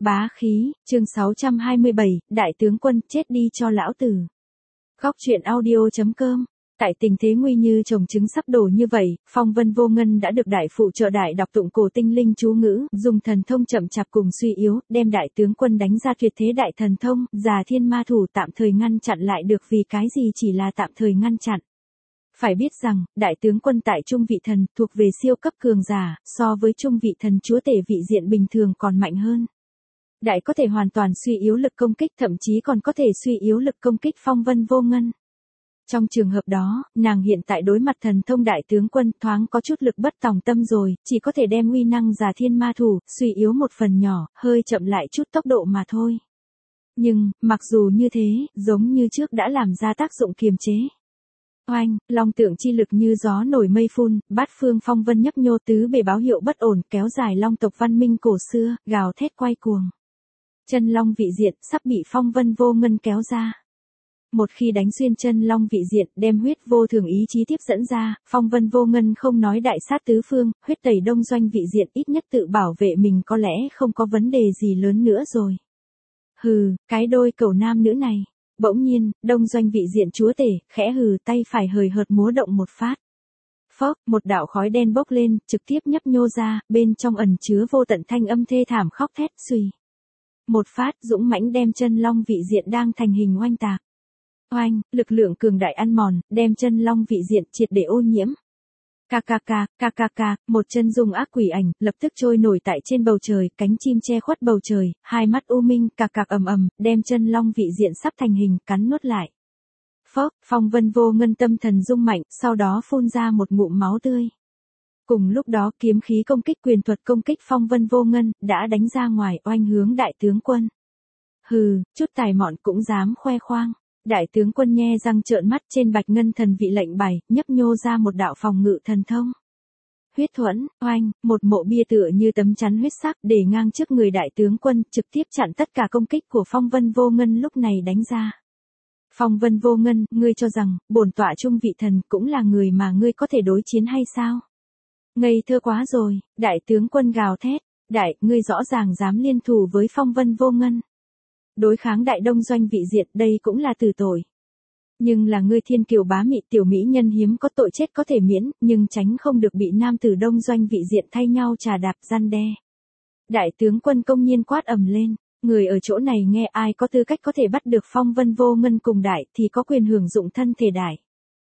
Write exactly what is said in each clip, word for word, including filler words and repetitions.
Bá khí, chương sáu trăm hai mươi bảy, đại tướng quân chết đi cho lão tử. Góc truyện audio chấm com. Tại tình thế nguy như chồng trứng sắp đổ như vậy, Phong Vân Vô Ngân đã được đại phụ trợ đại đọc tụng cổ tinh linh chú ngữ, dùng thần thông chậm chạp cùng suy yếu, đem đại tướng quân đánh ra tuyệt thế đại thần thông, già thiên ma thủ tạm thời ngăn chặn lại được vì cái gì chỉ là tạm thời ngăn chặn. Phải biết rằng, đại tướng quân tại trung vị thần thuộc về siêu cấp cường giả, so với trung vị thần chúa tể vị diện bình thường còn mạnh hơn. Đại có thể hoàn toàn suy yếu lực công kích, thậm chí còn có thể suy yếu lực công kích Phong Vân Vô Ngân. Trong trường hợp đó, nàng hiện tại đối mặt thần thông đại tướng quân thoáng có chút lực bất tòng tâm rồi, chỉ có thể đem uy năng già thiên ma thủ, suy yếu một phần nhỏ, hơi chậm lại chút tốc độ mà thôi. Nhưng, mặc dù như thế, giống như trước đã làm ra tác dụng kiềm chế. Oanh, long tượng chi lực như gió nổi mây phun, bát phương phong vân nhấp nhô tứ bề báo hiệu bất ổn, kéo dài long tộc văn minh cổ xưa, gào thét quay cuồng. Chân long vị diện sắp bị Phong Vân Vô Ngân kéo ra. Một khi đánh xuyên chân long vị diện, đem huyết vô thường ý chí tiếp dẫn ra, Phong Vân Vô Ngân không nói đại sát tứ phương, huyết tẩy đông doanh vị diện, ít nhất tự bảo vệ mình có lẽ không có vấn đề gì lớn nữa rồi. Hừ, cái đôi cẩu nam nữ này. Bỗng nhiên, đông doanh vị diện chúa tể, khẽ hừ, tay phải hời hợt múa động một phát. Phốc, một đạo khói đen bốc lên, trực tiếp nhấp nhô ra, bên trong ẩn chứa vô tận thanh âm thê thảm khóc thét suy. Một phát dũng mãnh đem chân long vị diện đang thành hình oanh tạc. Oanh, lực lượng cường đại ăn mòn, đem chân long vị diện triệt để ô nhiễm. Ca ca ca, ca ca ca, một chân dung ác quỷ ảnh, lập tức trôi nổi tại trên bầu trời, cánh chim che khuất bầu trời, hai mắt u minh, cạc cạc ầm ầm, đem chân long vị diện sắp thành hình, cắn nuốt lại. Phốc, Phong Vân Vô Ngân tâm thần rung mạnh, sau đó phun ra một ngụm máu tươi. Cùng lúc đó kiếm khí công kích quyền thuật công kích Phong Vân Vô Ngân, đã đánh ra ngoài oanh hướng đại tướng quân. Hừ, chút tài mọn cũng dám khoe khoang. Đại tướng quân nhe răng trợn mắt, trên bạch ngân thần vị lệnh bài, nhấp nhô ra một đạo phòng ngự thần thông. Huyết thuẫn, oanh, một mộ bia tựa như tấm chắn huyết sắc để ngang trước người đại tướng quân, trực tiếp chặn tất cả công kích của Phong Vân Vô Ngân lúc này đánh ra. Phong Vân Vô Ngân, ngươi cho rằng, bổn tọa trung vị thần cũng là người mà ngươi có thể đối chiến hay sao? Ngây thơ quá rồi, đại tướng quân gào thét, đại, ngươi rõ ràng dám liên thủ với Phong Vân Vô Ngân. Đối kháng đại đông doanh vị diện, đây cũng là tử tội. Nhưng là ngươi thiên kiều bá mị tiểu mỹ nhân hiếm có tội chết có thể miễn, nhưng tránh không được bị nam tử đông doanh vị diện thay nhau trà đạp gian đe. Đại tướng quân công nhiên quát ầm lên, người ở chỗ này nghe ai có tư cách có thể bắt được Phong Vân Vô Ngân cùng đại thì có quyền hưởng dụng thân thể đại.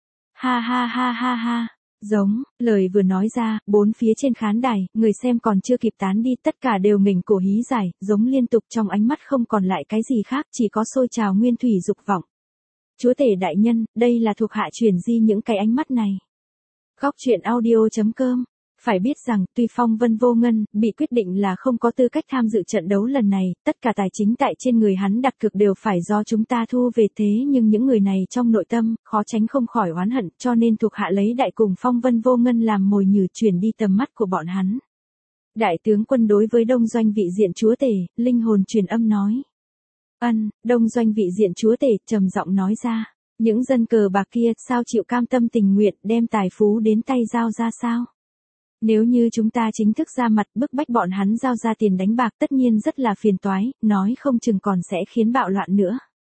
Ha ha ha ha ha. Giống, lời vừa nói ra, bốn phía trên khán đài, người xem còn chưa kịp tán đi, tất cả đều nghỉnh cổ hí giải, giống liên tục trong ánh mắt không còn lại cái gì khác, chỉ có sôi trào nguyên thủy dục vọng. Chúa tể đại nhân, đây là thuộc hạ truyền di những cái ánh mắt này. Góc truyện audio chấm com. Phải biết rằng, tuy Phong Vân Vô Ngân bị quyết định là không có tư cách tham dự trận đấu lần này, tất cả tài chính tại trên người hắn đặt cược đều phải do chúng ta thu về, thế nhưng những người này trong nội tâm, khó tránh không khỏi oán hận, cho nên thuộc hạ lấy đại cùng Phong Vân Vô Ngân làm mồi nhử chuyển đi tầm mắt của bọn hắn. Đại tướng quân đối với đông doanh vị diện chúa tể, linh hồn truyền âm nói. Ân, đông doanh vị diện chúa tể, trầm giọng nói ra, những dân cờ bạc kia sao chịu cam tâm tình nguyện đem tài phú đến tay giao ra sao? Nếu như chúng ta chính thức ra mặt bức bách bọn hắn giao ra tiền đánh bạc tất nhiên rất là phiền toái, nói không chừng còn sẽ khiến bạo loạn nữa.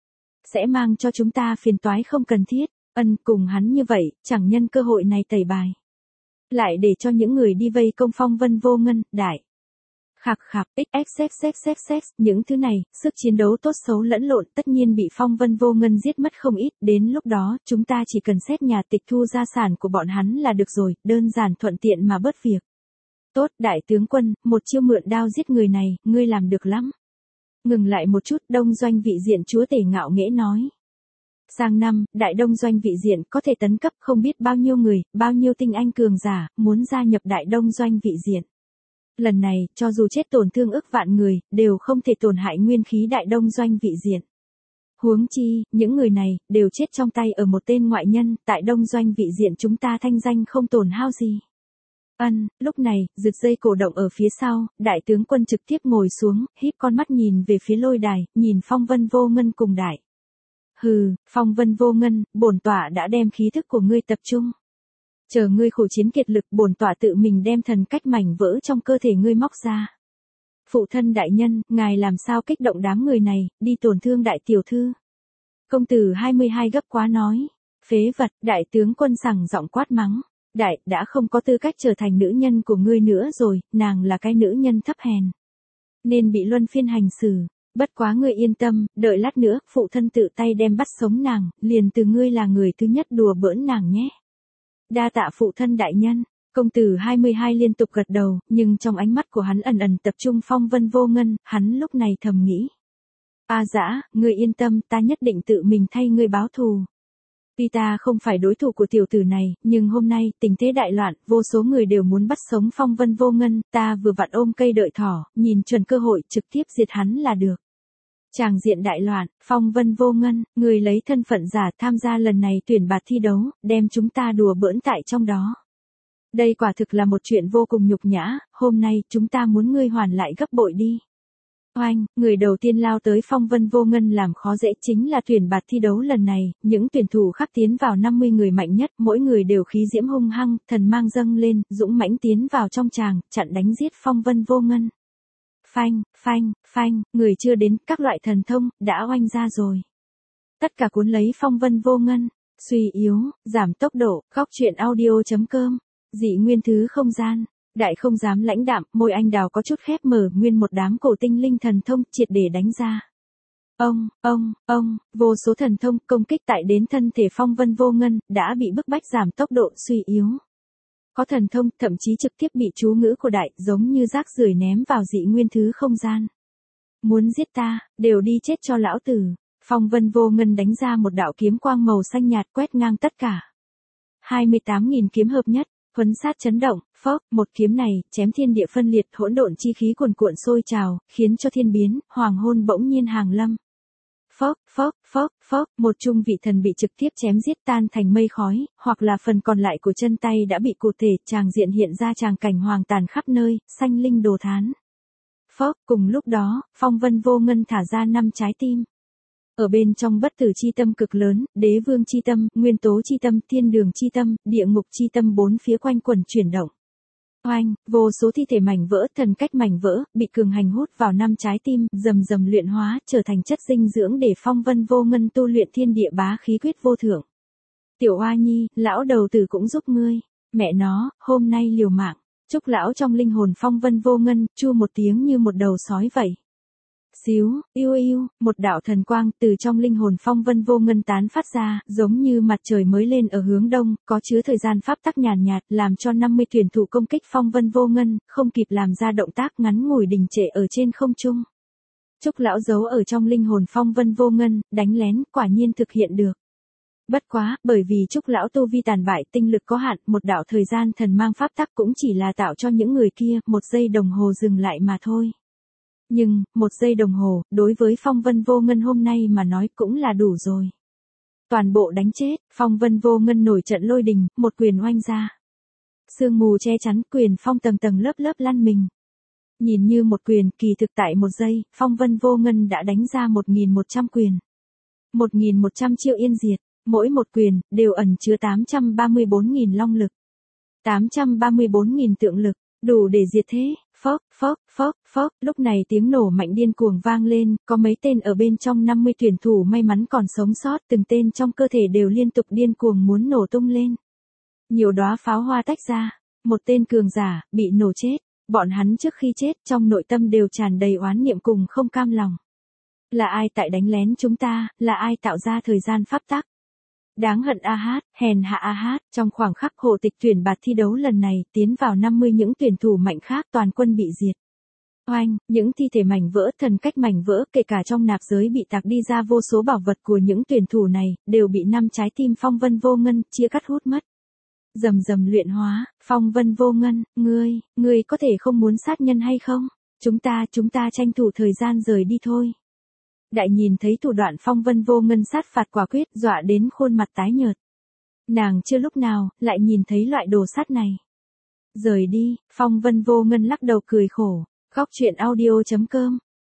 Sẽ mang cho chúng ta phiền toái không cần thiết, ân cùng hắn như vậy, chẳng nhân cơ hội này tẩy bài. Lại để cho những người đi vây công Phong Vân Vô Ngân, đại. Khạc khạc, xxxxxx, những thứ này, sức chiến đấu tốt xấu lẫn lộn tất nhiên bị Phong Vân Vô Ngân giết mất không ít, đến lúc đó, chúng ta chỉ cần xét nhà tịch thu gia sản của bọn hắn là được rồi, đơn giản thuận tiện mà bớt việc. Tốt, đại tướng quân, một chiêu mượn đao giết người này, ngươi làm được lắm. Ngừng lại một chút, đông doanh vị diện chúa tể ngạo nghễ nói. Sang năm, đại đông doanh vị diện có thể tấn cấp không biết bao nhiêu người, bao nhiêu tinh anh cường giả, muốn gia nhập đại đông doanh vị diện. Lần này, cho dù chết tổn thương ức vạn người, đều không thể tổn hại nguyên khí đại đông doanh vị diện. Huống chi, những người này, đều chết trong tay ở một tên ngoại nhân, tại đông doanh vị diện chúng ta thanh danh không tổn hao gì. Ân, lúc này, rực dây cổ động ở phía sau, đại tướng quân trực tiếp ngồi xuống, híp con mắt nhìn về phía lôi đài, nhìn Phong Vân Vô Ngân cùng đại. Hừ, Phong Vân Vô Ngân, bổn tọa đã đem khí thức của ngươi tập trung. Chờ ngươi khổ chiến kiệt lực, bổn tọa tự mình đem thần cách mảnh vỡ trong cơ thể ngươi móc ra. Phụ thân đại nhân, ngài làm sao kích động đám người này, đi tổn thương đại tiểu thư. Công tử hai mươi hai gấp quá nói. Phế vật, đại tướng quân sằng giọng quát mắng. Đại, đã không có tư cách trở thành nữ nhân của ngươi nữa rồi, nàng là cái nữ nhân thấp hèn. Nên bị luân phiên hành xử. Bất quá ngươi yên tâm, đợi lát nữa, phụ thân tự tay đem bắt sống nàng, liền từ ngươi là người thứ nhất đùa bỡn nàng nhé. Đa tạ phụ thân đại nhân. Công tử hai mươi hai liên tục gật đầu, nhưng trong ánh mắt của hắn ẩn ẩn tập trung Phong Vân Vô Ngân, hắn lúc này thầm nghĩ. A Dã, ngươi yên tâm, ta nhất định tự mình thay ngươi báo thù. Tuy ta không phải đối thủ của tiểu tử này, nhưng hôm nay, tình thế đại loạn, vô số người đều muốn bắt sống Phong Vân Vô Ngân, ta vừa vặn ôm cây đợi thỏ, nhìn chuẩn cơ hội trực tiếp diệt hắn là được. Tràng diện đại loạn, Phong Vân Vô Ngân, người lấy thân phận giả tham gia lần này tuyển bạt thi đấu, đem chúng ta đùa bỡn tại trong đó. Đây quả thực là một chuyện vô cùng nhục nhã, hôm nay chúng ta muốn ngươi hoàn lại gấp bội đi. Oanh, người đầu tiên lao tới Phong Vân Vô Ngân làm khó dễ chính là tuyển bạt thi đấu lần này, những tuyển thủ khác tiến vào năm mươi người mạnh nhất, mỗi người đều khí diễm hung hăng, thần mang dâng lên, dũng mãnh tiến vào trong tràng, chặn đánh giết Phong Vân Vô Ngân. Phanh, phanh, phanh, người chưa đến, các loại thần thông, đã oanh ra rồi. Tất cả cuốn lấy Phong Vân Vô Ngân, suy yếu, giảm tốc độ, góc truyện audio chấm com, dị nguyên thứ không gian. Đại không dám lãnh đạm, môi anh đào có chút khép mở, nguyên một đám cổ tinh linh thần thông triệt để đánh ra. Ông, ông, ông, vô số thần thông công kích tại đến thân thể Phong Vân Vô Ngân, đã bị bức bách giảm tốc độ suy yếu. Có thần thông, thậm chí trực tiếp bị chú ngữ của đại, giống như rác rưởi ném vào dị nguyên thứ không gian. Muốn giết ta, đều đi chết cho lão tử. Phong Vân Vô Ngân đánh ra một đạo kiếm quang màu xanh nhạt quét ngang tất cả. hai mươi tám nghìn kiếm hợp nhất. Huấn sát chấn động, phốc, một kiếm này, chém thiên địa phân liệt, hỗn độn chi khí cuồn cuộn sôi trào, khiến cho thiên biến, hoàng hôn bỗng nhiên hàng lâm. Phốc, phốc, phốc, phốc, một trung vị thần bị trực tiếp chém giết tan thành mây khói, hoặc là phần còn lại của chân tay đã bị cụ thể, tràng diện hiện ra tràng cảnh hoàng tàn khắp nơi, sanh linh đồ thán. Phốc, cùng lúc đó, Phong Vân Vô Ngân thả ra năm trái tim. Ở bên trong bất tử chi tâm cực lớn, đế vương chi tâm, nguyên tố chi tâm, thiên đường chi tâm, địa ngục chi tâm bốn phía quanh quẩn chuyển động. Oanh, vô số thi thể mảnh vỡ, thần cách mảnh vỡ, bị cường hành hút vào năm trái tim, rầm rầm luyện hóa, trở thành chất dinh dưỡng để Phong Vân Vô Ngân tu luyện thiên địa bá khí quyết vô thượng. Tiểu Hoa Nhi, lão đầu tử cũng giúp ngươi. Mẹ nó, hôm nay liều mạng. Chúc lão trong linh hồn Phong Vân Vô Ngân, chu một tiếng như một đầu sói vậy. Xíu, yêu yêu, một đạo thần quang từ trong linh hồn Phong Vân Vô Ngân tán phát ra, giống như mặt trời mới lên ở hướng đông, có chứa thời gian pháp tắc nhàn nhạt, làm cho năm mươi tuyển thủ công kích Phong Vân Vô Ngân, không kịp làm ra động tác ngắn ngủi đình trệ ở trên không trung. Trúc lão giấu ở trong linh hồn Phong Vân Vô Ngân, đánh lén, quả nhiên thực hiện được. Bất quá, bởi vì Trúc lão tu vi tàn bại, tinh lực có hạn, một đạo thời gian thần mang pháp tắc cũng chỉ là tạo cho những người kia một giây đồng hồ dừng lại mà thôi. Nhưng, một giây đồng hồ, đối với Phong Vân Vô Ngân hôm nay mà nói cũng là đủ rồi. Toàn bộ đánh chết, Phong Vân Vô Ngân nổi trận lôi đình, một quyền oanh ra. Sương mù che chắn, quyền phong tầng tầng lớp lớp lăn mình. Nhìn như một quyền, kỳ thực tại một giây, Phong Vân Vô Ngân đã đánh ra một nghìn một trăm quyền. một nghìn một trăm triệu yên diệt, mỗi một quyền, đều ẩn chứa tám trăm ba mươi bốn nghìn long lực. tám trăm ba mươi bốn nghìn tượng lực, đủ để diệt thế. Phốc, phốc, phốc, phốc, lúc này tiếng nổ mạnh điên cuồng vang lên, có mấy tên ở bên trong năm mươi tuyển thủ may mắn còn sống sót, từng tên trong cơ thể đều liên tục điên cuồng muốn nổ tung lên. Nhiều đóa pháo hoa tách ra, một tên cường giả, bị nổ chết, bọn hắn trước khi chết trong nội tâm đều tràn đầy oán niệm cùng không cam lòng. Là ai tại đánh lén chúng ta, là ai tạo ra thời gian pháp tắc? Đáng hận a hát, hèn hạ a hát, trong khoảng khắc hộ tịch tuyển bạt thi đấu lần này, tiến vào năm mươi những tuyển thủ mạnh khác toàn quân bị diệt. Oanh, những thi thể mảnh vỡ, thần cách mảnh vỡ, kể cả trong nạp giới bị tạc đi ra vô số bảo vật của những tuyển thủ này, đều bị năm trái tim Phong Vân Vô Ngân chia cắt hút mất. Rầm rầm luyện hóa, Phong Vân Vô Ngân, ngươi, ngươi có thể không muốn sát nhân hay không? Chúng ta, chúng ta tranh thủ thời gian rời đi thôi. Đại nhìn thấy thủ đoạn Phong Vân Vô Ngân sát phạt quả quyết, dọa đến khuôn mặt tái nhợt. Nàng chưa lúc nào, lại nhìn thấy loại đồ sát này. Rời đi, Phong Vân Vô Ngân lắc đầu cười khổ. Góc truyện audio chấm com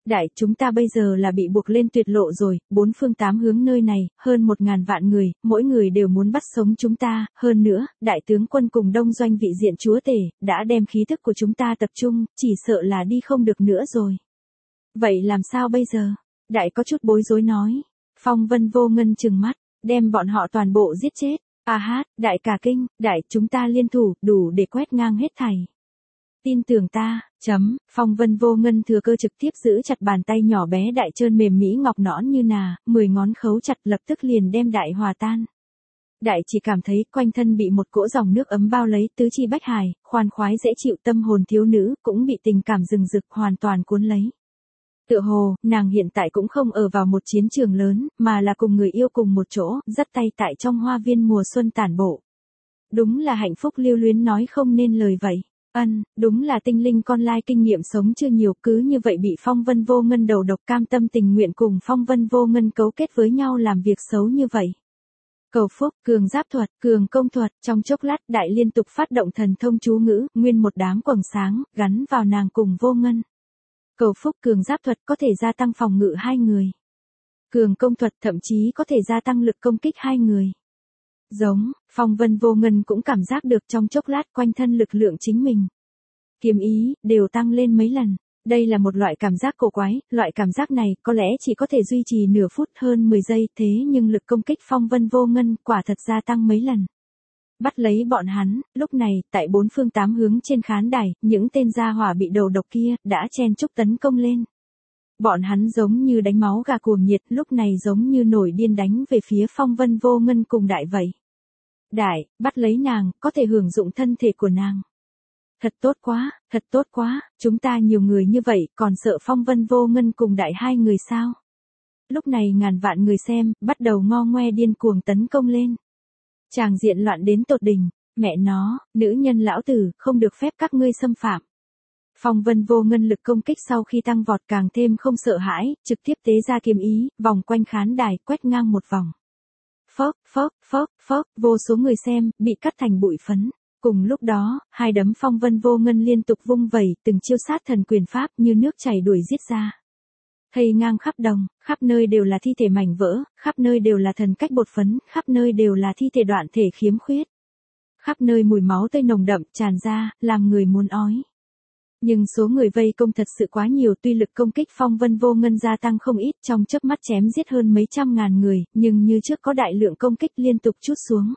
Đại, chúng ta bây giờ là bị buộc lên tuyệt lộ rồi, bốn phương tám hướng nơi này, hơn một ngàn vạn người, mỗi người đều muốn bắt sống chúng ta, hơn nữa, đại tướng quân cùng đông doanh vị diện chúa tể, đã đem khí thức của chúng ta tập trung, chỉ sợ là đi không được nữa rồi. Vậy làm sao bây giờ? Đại có chút bối rối nói. Phong Vân Vô Ngân trừng mắt, đem bọn họ toàn bộ giết chết. A hát, đại cả kinh, đại chúng ta liên thủ, đủ để quét ngang hết thảy. Tin tưởng ta, chấm, Phong Vân Vô Ngân thừa cơ trực tiếp giữ chặt bàn tay nhỏ bé đại trơn mềm mỹ ngọc nõn như nà, mười ngón khấu chặt lập tức liền đem đại hòa tan. Đại chỉ cảm thấy quanh thân bị một cỗ dòng nước ấm bao lấy, tứ chi bách hài, khoan khoái dễ chịu, tâm hồn thiếu nữ cũng bị tình cảm rừng rực hoàn toàn cuốn lấy. Tựa hồ, nàng hiện tại cũng không ở vào một chiến trường lớn, mà là cùng người yêu cùng một chỗ, dắt tay tại trong hoa viên mùa xuân tản bộ. Đúng là hạnh phúc lưu luyến nói không nên lời vậy. Ân, đúng là tinh linh con lai kinh nghiệm sống chưa nhiều, cứ như vậy bị Phong Vân Vô Ngân đầu độc, cam tâm tình nguyện cùng Phong Vân Vô Ngân cấu kết với nhau làm việc xấu như vậy. Cầu phúc, cường giáp thuật, cường công thuật, trong chốc lát đại liên tục phát động thần thông chú ngữ, nguyên một đám quầng sáng, gắn vào nàng cùng Vô Ngân. Cầu phúc cường giáp thuật có thể gia tăng phòng ngự hai người. Cường công thuật thậm chí có thể gia tăng lực công kích hai người. Giống, Phong Vân Vô Ngân cũng cảm giác được trong chốc lát quanh thân lực lượng chính mình. Kiếm ý, đều tăng lên mấy lần. Đây là một loại cảm giác cổ quái, loại cảm giác này có lẽ chỉ có thể duy trì nửa phút hơn mười giây, thế nhưng lực công kích Phong Vân Vô Ngân quả thật gia tăng mấy lần. Bắt lấy bọn hắn, lúc này, tại bốn phương tám hướng trên khán đài, những tên gia hỏa bị đầu độc kia, đã chen chúc tấn công lên. Bọn hắn giống như đánh máu gà cuồng nhiệt, lúc này giống như nổi điên đánh về phía Phong Vân Vô Ngân cùng đại vậy. Đại, bắt lấy nàng, có thể hưởng dụng thân thể của nàng. Thật tốt quá, thật tốt quá, chúng ta nhiều người như vậy, còn sợ Phong Vân Vô Ngân cùng đại hai người sao? Lúc này ngàn vạn người xem, bắt đầu ngo ngoe điên cuồng tấn công lên. Tràng diện loạn đến tột đỉnh, mẹ nó, nữ nhân lão tử, không được phép các ngươi xâm phạm. Phong Vân Vô Ngân lực công kích sau khi tăng vọt càng thêm không sợ hãi, trực tiếp tế ra kiếm ý, vòng quanh khán đài, quét ngang một vòng. Phốc, phốc, phốc, phốc, vô số người xem, bị cắt thành bụi phấn. Cùng lúc đó, hai đấm Phong Vân Vô Ngân liên tục vung vẩy, từng chiêu sát thần quyền pháp như nước chảy đuổi giết ra. Thây ngang khắp đồng, khắp nơi đều là thi thể mảnh vỡ, khắp nơi đều là thần cách bột phấn, khắp nơi đều là thi thể đoạn thể khiếm khuyết. Khắp nơi mùi máu tươi nồng đậm tràn ra, làm người muốn ói. Nhưng số người vây công thật sự quá nhiều, tuy lực công kích Phong Vân Vô Ngân gia tăng không ít, trong chớp mắt chém giết hơn mấy trăm ngàn người, nhưng như trước có đại lượng công kích liên tục trút xuống.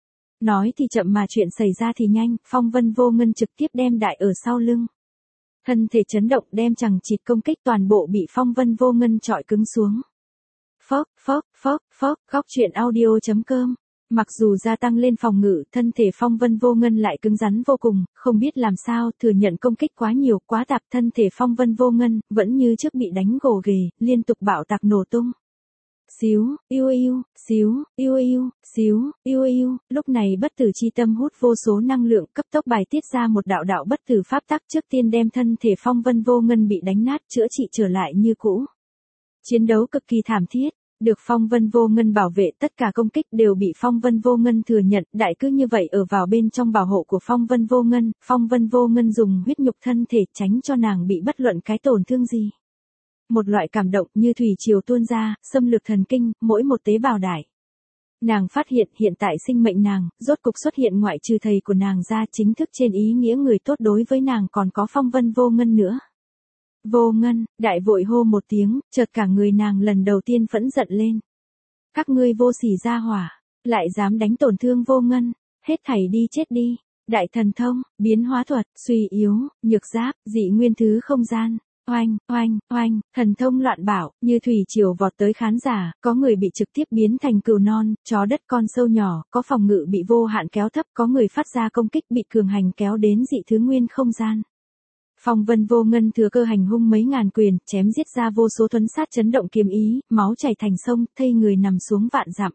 Nói thì chậm mà chuyện xảy ra thì nhanh, Phong Vân Vô Ngân trực tiếp đem đại ở sau lưng. Thân thể chấn động đem chằng chịt công kích toàn bộ bị Phong Vân Vô Ngân trọi cứng xuống. Phốc, phốc, phốc, phốc, góc truyện audio chấm com. Mặc dù gia tăng lên phòng ngự, thân thể Phong Vân Vô Ngân lại cứng rắn vô cùng, không biết làm sao, thừa nhận công kích quá nhiều, quá tạp, thân thể Phong Vân Vô Ngân, vẫn như trước bị đánh gồ ghề, liên tục bạo tạc nổ tung. Xíu, yêu yêu, xíu, yêu yêu, xíu, yêu yêu, lúc này bất tử chi tâm hút vô số năng lượng, cấp tốc bài tiết ra một đạo đạo bất tử pháp tắc, trước tiên đem thân thể Phong Vân Vô Ngân bị đánh nát, chữa trị trở lại như cũ. Chiến đấu cực kỳ thảm thiết, được Phong Vân Vô Ngân bảo vệ, tất cả công kích đều bị Phong Vân Vô Ngân thừa nhận, đại cứ như vậy ở vào bên trong bảo hộ của Phong Vân Vô Ngân, Phong Vân Vô Ngân dùng huyết nhục thân thể tránh cho nàng bị bất luận cái tổn thương gì. Một loại cảm động như thủy triều tuôn ra, xâm lược thần kinh, mỗi một tế bào đại. Nàng phát hiện hiện tại sinh mệnh nàng, rốt cục xuất hiện ngoại trừ thầy của nàng ra, chính thức trên ý nghĩa người tốt đối với nàng còn có Phong Vân Vô Ngân nữa. Vô Ngân, đại vội hô một tiếng, chợt cả người nàng lần đầu tiên phẫn giận lên. Các ngươi vô sỉ gia hỏa, lại dám đánh tổn thương Vô Ngân, hết thảy đi chết đi. Đại thần thông, biến hóa thuật, suy yếu, nhược giáp, dị nguyên thứ không gian. Oanh, oanh, oanh, thần thông loạn bảo, như thủy triều vọt tới khán giả, có người bị trực tiếp biến thành cừu non, chó đất con sâu nhỏ, có phòng ngự bị vô hạn kéo thấp, có người phát ra công kích bị cường hành kéo đến dị thứ nguyên không gian. Phong Vân Vô Ngân thừa cơ hành hung mấy ngàn quyền, chém giết ra vô số thuấn sát chấn động kiếm ý, máu chảy thành sông, thây người nằm xuống vạn dặm.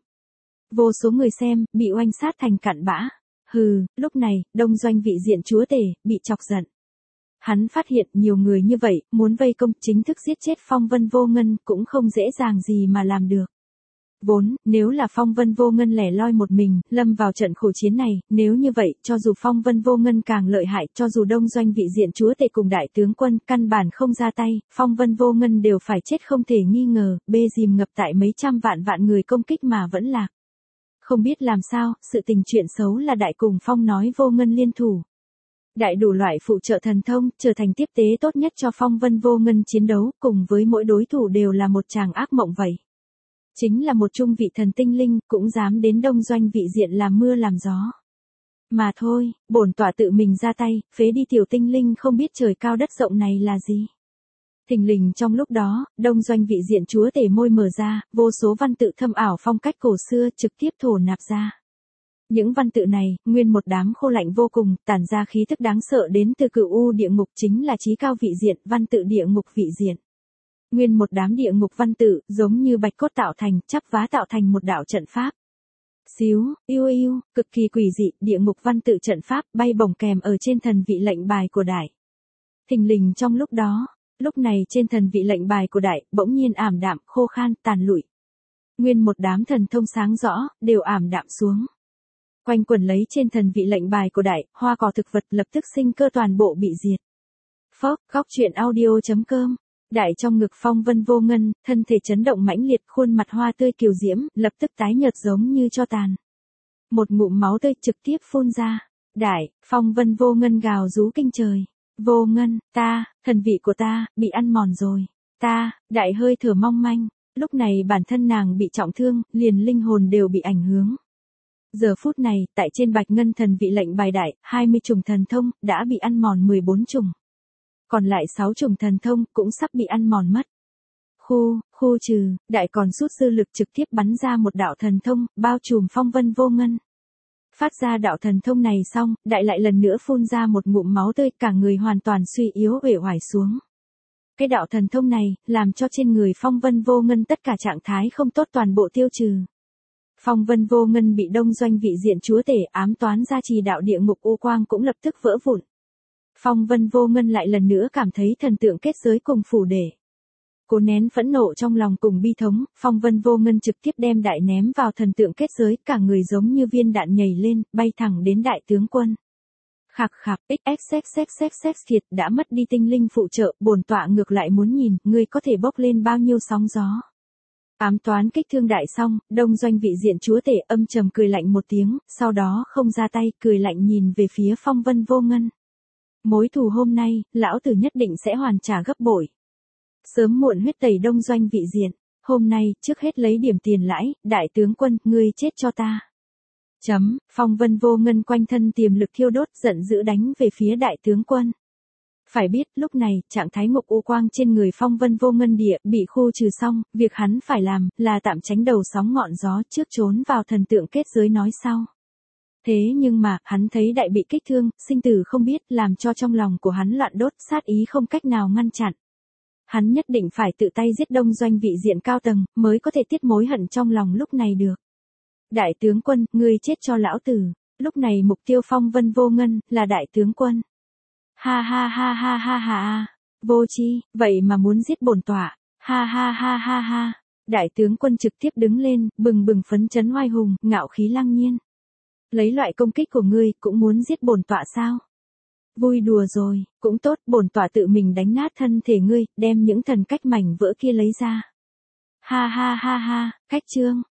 Vô số người xem, bị oanh sát thành cặn bã. Hừ, lúc này, đông doanh vị diện chúa tể, bị chọc giận. Hắn phát hiện nhiều người như vậy, muốn vây công chính thức giết chết Phong Vân Vô Ngân cũng không dễ dàng gì mà làm được. Vốn, nếu là Phong Vân Vô Ngân lẻ loi một mình, lâm vào trận khổ chiến này, nếu như vậy, cho dù Phong Vân Vô Ngân càng lợi hại, cho dù đông doanh vị diện chúa tể cùng đại tướng quân, căn bản không ra tay, Phong Vân Vô Ngân đều phải chết không thể nghi ngờ, bê dìm ngập tại mấy trăm vạn vạn người công kích mà vẫn lạc. Không biết làm sao, sự tình chuyện xấu là đại cùng Phong nói Vô Ngân liên thủ. Đại đủ loại phụ trợ thần thông, trở thành tiếp tế tốt nhất cho Phong Vân Vô Ngân chiến đấu, cùng với mỗi đối thủ đều là một tràng ác mộng vậy. Chính là một trung vị thần tinh linh, cũng dám đến đông doanh vị diện làm mưa làm gió. Mà thôi, bổn tọa tự mình ra tay, phế đi tiểu tinh linh không biết trời cao đất rộng này là gì. Thình lình trong lúc đó, đông doanh vị diện chúa tể môi mở ra, vô số văn tự thâm ảo phong cách cổ xưa trực tiếp thổ nạp ra. Những văn tự này, nguyên một đám khô lạnh vô cùng, tản ra khí tức đáng sợ đến từ cửu u địa ngục, chính là chí cao vị diện, văn tự địa ngục vị diện. Nguyên một đám địa ngục văn tự, giống như bạch cốt tạo thành, chắp vá tạo thành một đạo trận pháp. Xíu, yêu yêu, cực kỳ quỷ dị, địa ngục văn tự trận pháp, bay bổng kèm ở trên thần vị lệnh bài của đại. Thình lình trong lúc đó, lúc này trên thần vị lệnh bài của đại, bỗng nhiên ảm đạm, khô khan, tàn lụi. Nguyên một đám thần thông sáng rõ, đều ảm đạm xuống. Quanh quẩn lấy trên thần vị lệnh bài của đại, hoa cỏ thực vật lập tức sinh cơ toàn bộ bị diệt. Phốc, góc truyện audio chấm com. Đại trong ngực Phong Vân Vô Ngân, thân thể chấn động mãnh liệt, khuôn mặt hoa tươi kiều diễm, lập tức tái nhợt giống như tro tàn. Một ngụm máu tươi trực tiếp phun ra. Đại, Phong Vân Vô Ngân gào rú kinh trời. Vô Ngân, ta, thần vị của ta, bị ăn mòn rồi. Ta, đại hơi thở mong manh. Lúc này bản thân nàng bị trọng thương, liền linh hồn đều bị ảnh hưởng. Giờ phút này, tại trên bạch ngân thần vị lệnh bài đại, hai mươi chủng thần thông, đã bị ăn mòn mười bốn chủng. Còn lại sáu chủng thần thông, cũng sắp bị ăn mòn mất. Khu, khu trừ, đại còn rút dư lực trực tiếp bắn ra một đạo thần thông, bao trùm Phong Vân Vô Ngân. Phát ra đạo thần thông này xong, đại lại lần nữa phun ra một ngụm máu tươi, cả người hoàn toàn suy yếu uể oải xuống. Cái đạo thần thông này, làm cho trên người Phong Vân Vô Ngân tất cả trạng thái không tốt toàn bộ tiêu trừ. Phong Vân Vô Ngân bị đông doanh vị diện chúa tể ám toán gia trì đạo địa ngục u quang cũng lập tức vỡ vụn. Phong Vân Vô Ngân lại lần nữa cảm thấy thần tượng kết giới cùng phủ để. Cố nén phẫn nộ trong lòng cùng bi thống, Phong Vân Vô Ngân trực tiếp đem đại ném vào thần tượng kết giới, cả người giống như viên đạn nhảy lên, bay thẳng đến đại tướng quân. Khạc khạc, xxxxxx kiệt đã mất đi tinh linh phụ trợ, bổn tọa ngược lại muốn nhìn, ngươi có thể bốc lên bao nhiêu sóng gió. Ám toán kích thương đại xong, đông doanh vị diện chúa tể âm trầm cười lạnh một tiếng, sau đó không ra tay, cười lạnh nhìn về phía Phong Vân Vô Ngân. Mối thù hôm nay, lão tử nhất định sẽ hoàn trả gấp bội. Sớm muộn huyết tẩy đông doanh vị diện, hôm nay, trước hết lấy điểm tiền lãi, đại tướng quân, ngươi chết cho ta. Chấm, Phong Vân Vô Ngân quanh thân tiềm lực thiêu đốt, giận dữ đánh về phía đại tướng quân. Phải biết, lúc này, trạng thái ngục u quang trên người Phong Vân Vô Ngân địa bị khu trừ xong, việc hắn phải làm, là tạm tránh đầu sóng ngọn gió trước trốn vào thần tượng kết giới nói sau. Thế nhưng mà, hắn thấy đại bị kích thương, sinh tử không biết, làm cho trong lòng của hắn loạn đốt, sát ý không cách nào ngăn chặn. Hắn nhất định phải tự tay giết đông doanh vị diện cao tầng, mới có thể tiết mối hận trong lòng lúc này được. Đại tướng quân, ngươi chết cho lão tử. Lúc này mục tiêu Phong Vân Vô Ngân, là đại tướng quân. Ha ha ha ha ha ha, vô chi, vậy mà muốn giết bổn tọa. Ha ha ha ha ha. Đại tướng quân trực tiếp đứng lên, bừng bừng phấn chấn oai hùng, ngạo khí lăng nhiên. Lấy loại công kích của ngươi, cũng muốn giết bổn tọa sao? Vui đùa rồi, cũng tốt, bổn tọa tự mình đánh nát thân thể ngươi, đem những thần cách mảnh vỡ kia lấy ra. Ha ha ha ha, cách chương,